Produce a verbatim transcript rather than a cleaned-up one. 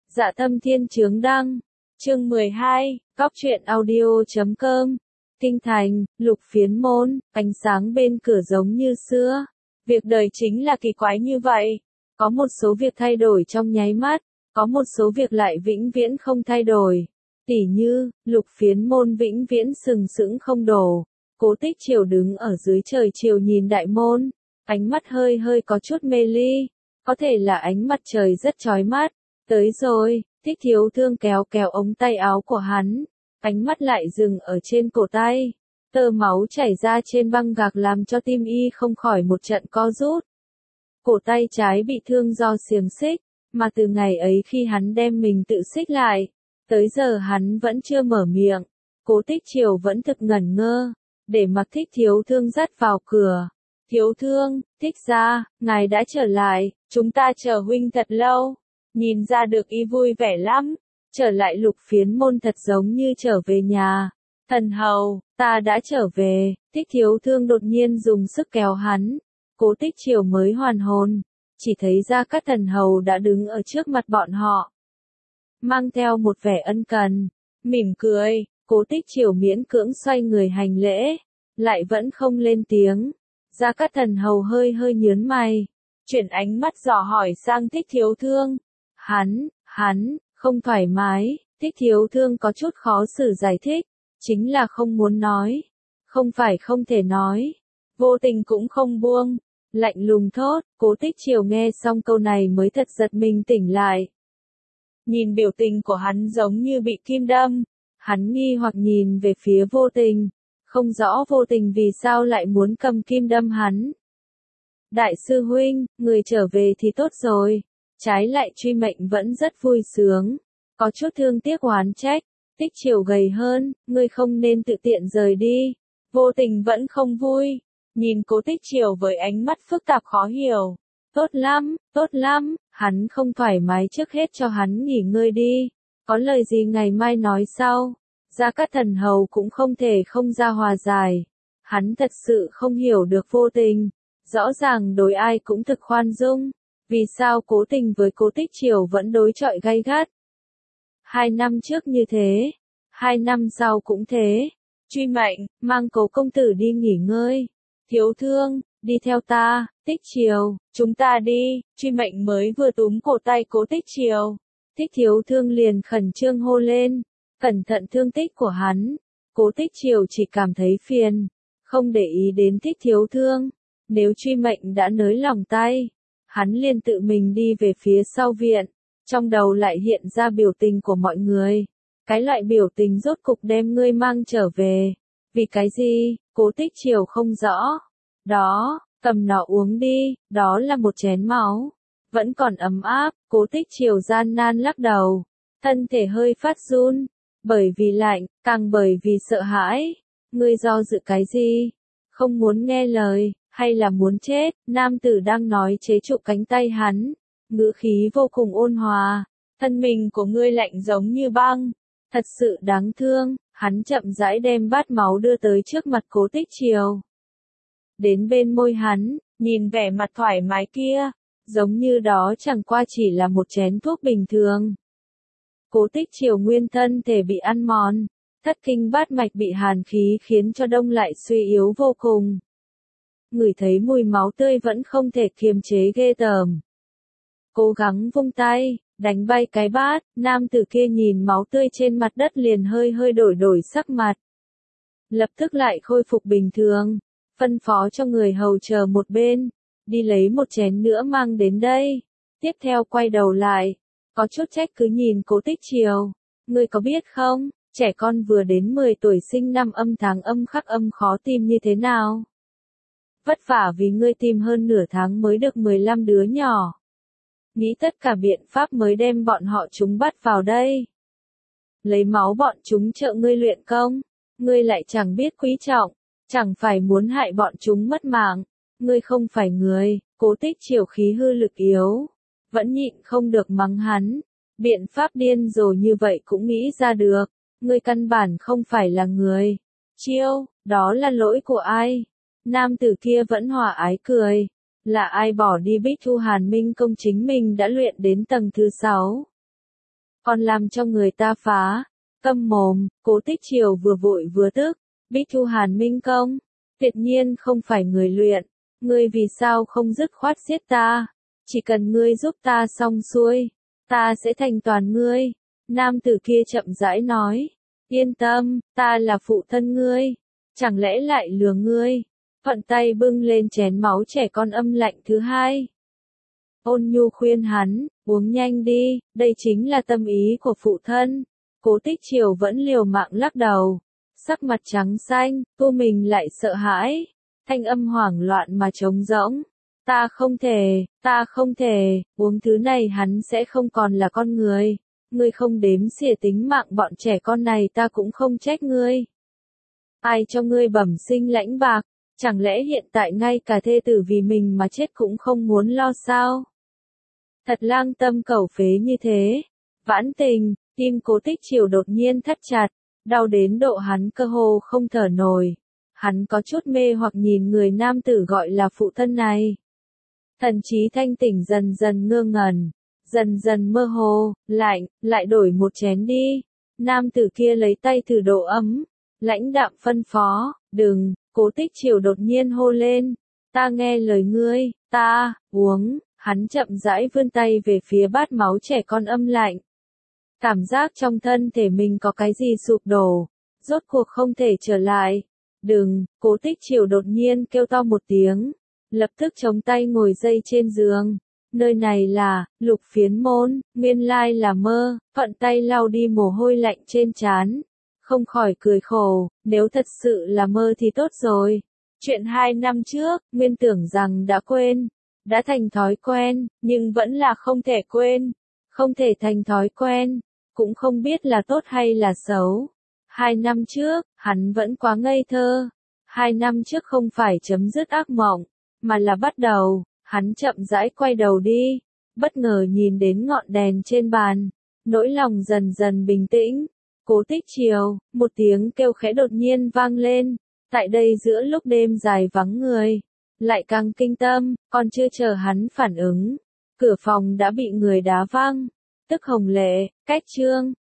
Dạ Thâm Thiên Chướng Đăng, chương mười hai, Góc truyện audio chấm com. Kinh thành, Lục Phiến Môn, ánh sáng bên cửa giống như xưa. Việc đời chính là kỳ quái như vậy. Có một số việc thay đổi trong nháy mắt, có một số việc lại vĩnh viễn không thay đổi. Tỉ như, Lục Phiến Môn vĩnh viễn sừng sững không đổ. Cố Tích Triều đứng ở dưới trời chiều nhìn đại môn, ánh mắt hơi hơi có chút mê ly. Có thể là ánh mặt trời rất chói mắt. Tới rồi, Thích Thiếu Thương kéo kéo ống tay áo của hắn, ánh mắt lại dừng ở trên cổ tay. Tơ máu chảy ra trên băng gạc làm cho tim y không khỏi một trận co rút. Cổ tay trái bị thương do xiềng xích, mà từ ngày ấy khi hắn đem mình tự xích lại, tới giờ hắn vẫn chưa mở miệng. Cố Tích Triều vẫn thực ngẩn ngơ, để mặc Thích Thiếu Thương dắt vào cửa. Thiếu Thương, Thích gia, ngài đã trở lại, chúng ta chờ huynh thật lâu. Nhìn ra được y vui vẻ lắm, trở lại Lục Phiến Môn thật giống như trở về nhà. Thần hầu, ta đã trở về. Thích Thiếu Thương đột nhiên dùng sức kéo hắn. Cố Tích Triều mới hoàn hồn, chỉ thấy Gia Cát Thần hầu đã đứng ở trước mặt bọn họ, mang theo một vẻ ân cần, mỉm cười. Cố Tích Triều miễn cưỡng xoay người hành lễ, lại vẫn không lên tiếng. Gia Cát Thần hầu hơi hơi nhướng mày, chuyển ánh mắt dò hỏi sang Thích Thiếu Thương. Hắn, hắn, không thoải mái. Thích Thiếu Thương có chút khó xử giải thích, chính là không muốn nói, không phải không thể nói. Vô Tình cũng không buông, lạnh lùng thốt. Cố Tích Triều nghe xong câu này mới thật giật mình tỉnh lại. Nhìn biểu tình của hắn giống như bị kim đâm, hắn nghi hoặc nhìn về phía Vô Tình, không rõ Vô Tình vì sao lại muốn cầm kim đâm hắn. Đại sư huynh, người trở về thì tốt rồi. Trái lại Truy Mệnh vẫn rất vui sướng, có chút thương tiếc oán trách. Tích Triều gầy hơn, ngươi không nên tự tiện rời đi. Vô Tình vẫn không vui, nhìn Cố Tích Triều với ánh mắt phức tạp khó hiểu. Tốt lắm, tốt lắm, hắn không thoải mái trước hết cho hắn nghỉ ngơi đi. Có lời gì ngày mai nói sau. Gia Cát Thần hầu cũng không thể không ra hòa giải. Hắn thật sự không hiểu được Vô Tình, rõ ràng đối ai cũng thực khoan dung. Vì sao Cố Tình với Cố Tích Triều vẫn đối chọi gay gắt? Hai năm trước như thế, hai năm sau cũng thế. Truy Mệnh, mang Cố công tử đi nghỉ ngơi. Thiếu Thương, đi theo ta. Tích Triều, chúng ta đi. Truy Mệnh mới vừa túm cổ tay Cố Tích Triều, Thích Thiếu Thương liền khẩn trương hô lên, cẩn thận thương tích của hắn. Cố Tích Triều chỉ cảm thấy phiền, không để ý đến Thích Thiếu Thương. Nếu Truy Mệnh đã nới lòng tay, hắn liền tự mình đi về phía sau viện, trong đầu lại hiện ra biểu tình của mọi người. Cái loại biểu tình rốt cục đem ngươi mang trở về. Vì cái gì? Cố Tích Triều không rõ. Đó, cầm nó uống đi, đó là một chén máu. Vẫn còn ấm áp. Cố Tích Triều gian nan lắc đầu, thân thể hơi phát run, bởi vì lạnh, càng bởi vì sợ hãi. Ngươi do dự cái gì? Không muốn nghe lời, hay là muốn chết? Nam tử đang nói chế trụ cánh tay hắn, ngữ khí vô cùng ôn hòa. Thân mình của ngươi lạnh giống như băng, thật sự đáng thương. Hắn chậm rãi đem bát máu đưa tới trước mặt Cố Tích Triều, đến bên môi hắn, nhìn vẻ mặt thoải mái kia, giống như đó chẳng qua chỉ là một chén thuốc bình thường. Cố Tích Triều nguyên thân thể bị ăn mòn, thất kinh bát mạch bị hàn khí khiến cho đông lại suy yếu vô cùng. Ngửi thấy mùi máu tươi vẫn không thể kiềm chế ghê tởm. Cố gắng vung tay, đánh bay cái bát. Nam tử kia nhìn máu tươi trên mặt đất liền hơi hơi đổi đổi sắc mặt, lập tức lại khôi phục bình thường, phân phó cho người hầu chờ một bên, đi lấy một chén nữa mang đến đây. Tiếp theo quay đầu lại, có chút trách cứ nhìn Cố Tích Triều. Ngươi có biết không, trẻ con vừa đến mười tuổi sinh năm âm tháng âm khắc âm khó tìm như thế nào? Vất vả vì ngươi tìm hơn nửa tháng mới được mười lăm đứa nhỏ. Nghĩ tất cả biện pháp mới đem bọn họ chúng bắt vào đây. Lấy máu bọn chúng trợ ngươi luyện công, ngươi lại chẳng biết quý trọng, chẳng phải muốn hại bọn chúng mất mạng. Ngươi không phải người. Cố Tích Triều khí hư lực yếu, vẫn nhịn không được mắng hắn. Biện pháp điên rồ như vậy cũng nghĩ ra được. Ngươi căn bản không phải là người. Chiêu, đó là lỗi của ai? Nam tử kia vẫn hòa ái cười. Là ai bỏ đi Bích Thu Hàn Minh công chính mình đã luyện đến tầng thứ sáu? còn làm cho người ta phá. Câm mồm, Cố Tích Triều vừa vội vừa tức, Bích Thu Hàn Minh Công, tuyệt nhiên không phải người luyện, ngươi vì sao không dứt khoát giết ta, chỉ cần ngươi giúp ta xong xuôi, ta sẽ thành toàn ngươi. Nam tử kia chậm rãi nói, yên tâm, ta là phụ thân ngươi, chẳng lẽ lại lừa ngươi. Thuận tay bưng lên chén máu trẻ con âm lạnh thứ hai. Ôn nhu khuyên hắn, uống nhanh đi, đây chính là tâm ý của phụ thân. Cố Tích Triều vẫn liều mạng lắc đầu, sắc mặt trắng xanh, cô mình lại sợ hãi, thanh âm hoảng loạn mà trống rỗng. Ta không thể, ta không thể, uống thứ này hắn sẽ không còn là con người. Ngươi không đếm xỉa tính mạng bọn trẻ con này ta cũng không trách ngươi. Ai cho ngươi bẩm sinh lãnh bạc, chẳng lẽ hiện tại ngay cả thê tử vì mình mà chết cũng không muốn lo sao? Thật lang tâm cẩu phế như thế. Vãn Tình, tim Cố Tích Triều đột nhiên thắt chặt, đau đến độ hắn cơ hồ không thở nổi. Hắn có chút mê hoặc nhìn người nam tử gọi là phụ thân này. Thần trí thanh tỉnh dần dần ngơ ngẩn, dần dần mơ hồ, lạnh, lại đổi một chén đi. Nam tử kia lấy tay thử độ ấm, lãnh đạm phân phó, đừng. Cố Tích Triều đột nhiên hô lên, ta nghe lời ngươi, ta, uống. Hắn chậm rãi vươn tay về phía bát máu trẻ con âm lạnh. Cảm giác trong thân thể mình có cái gì sụp đổ, rốt cuộc không thể trở lại. Đừng, Cố Tích Triều đột nhiên kêu to một tiếng, lập tức chống tay ngồi dậy trên giường. Nơi này là, Lục Phiến Môn, nguyên lai là mơ, thuận tay lau đi mồ hôi lạnh trên trán. Không khỏi cười khổ, nếu thật sự là mơ thì tốt rồi. Chuyện hai năm trước, nguyên tưởng rằng đã quên, đã thành thói quen, nhưng vẫn là không thể quên, không thể thành thói quen, cũng không biết là tốt hay là xấu. Hai năm trước, hắn vẫn quá ngây thơ. Hai năm trước không phải chấm dứt ác mộng, mà là bắt đầu. Hắn chậm rãi quay đầu đi, bất ngờ nhìn đến ngọn đèn trên bàn, nỗi lòng dần dần bình tĩnh. Cố Tích Triều, một tiếng kêu khẽ đột nhiên vang lên, tại đây giữa lúc đêm dài vắng người, lại càng kinh tâm, còn chưa chờ hắn phản ứng, cửa phòng đã bị người đá văng. Tức Hồng Lệ, cách chương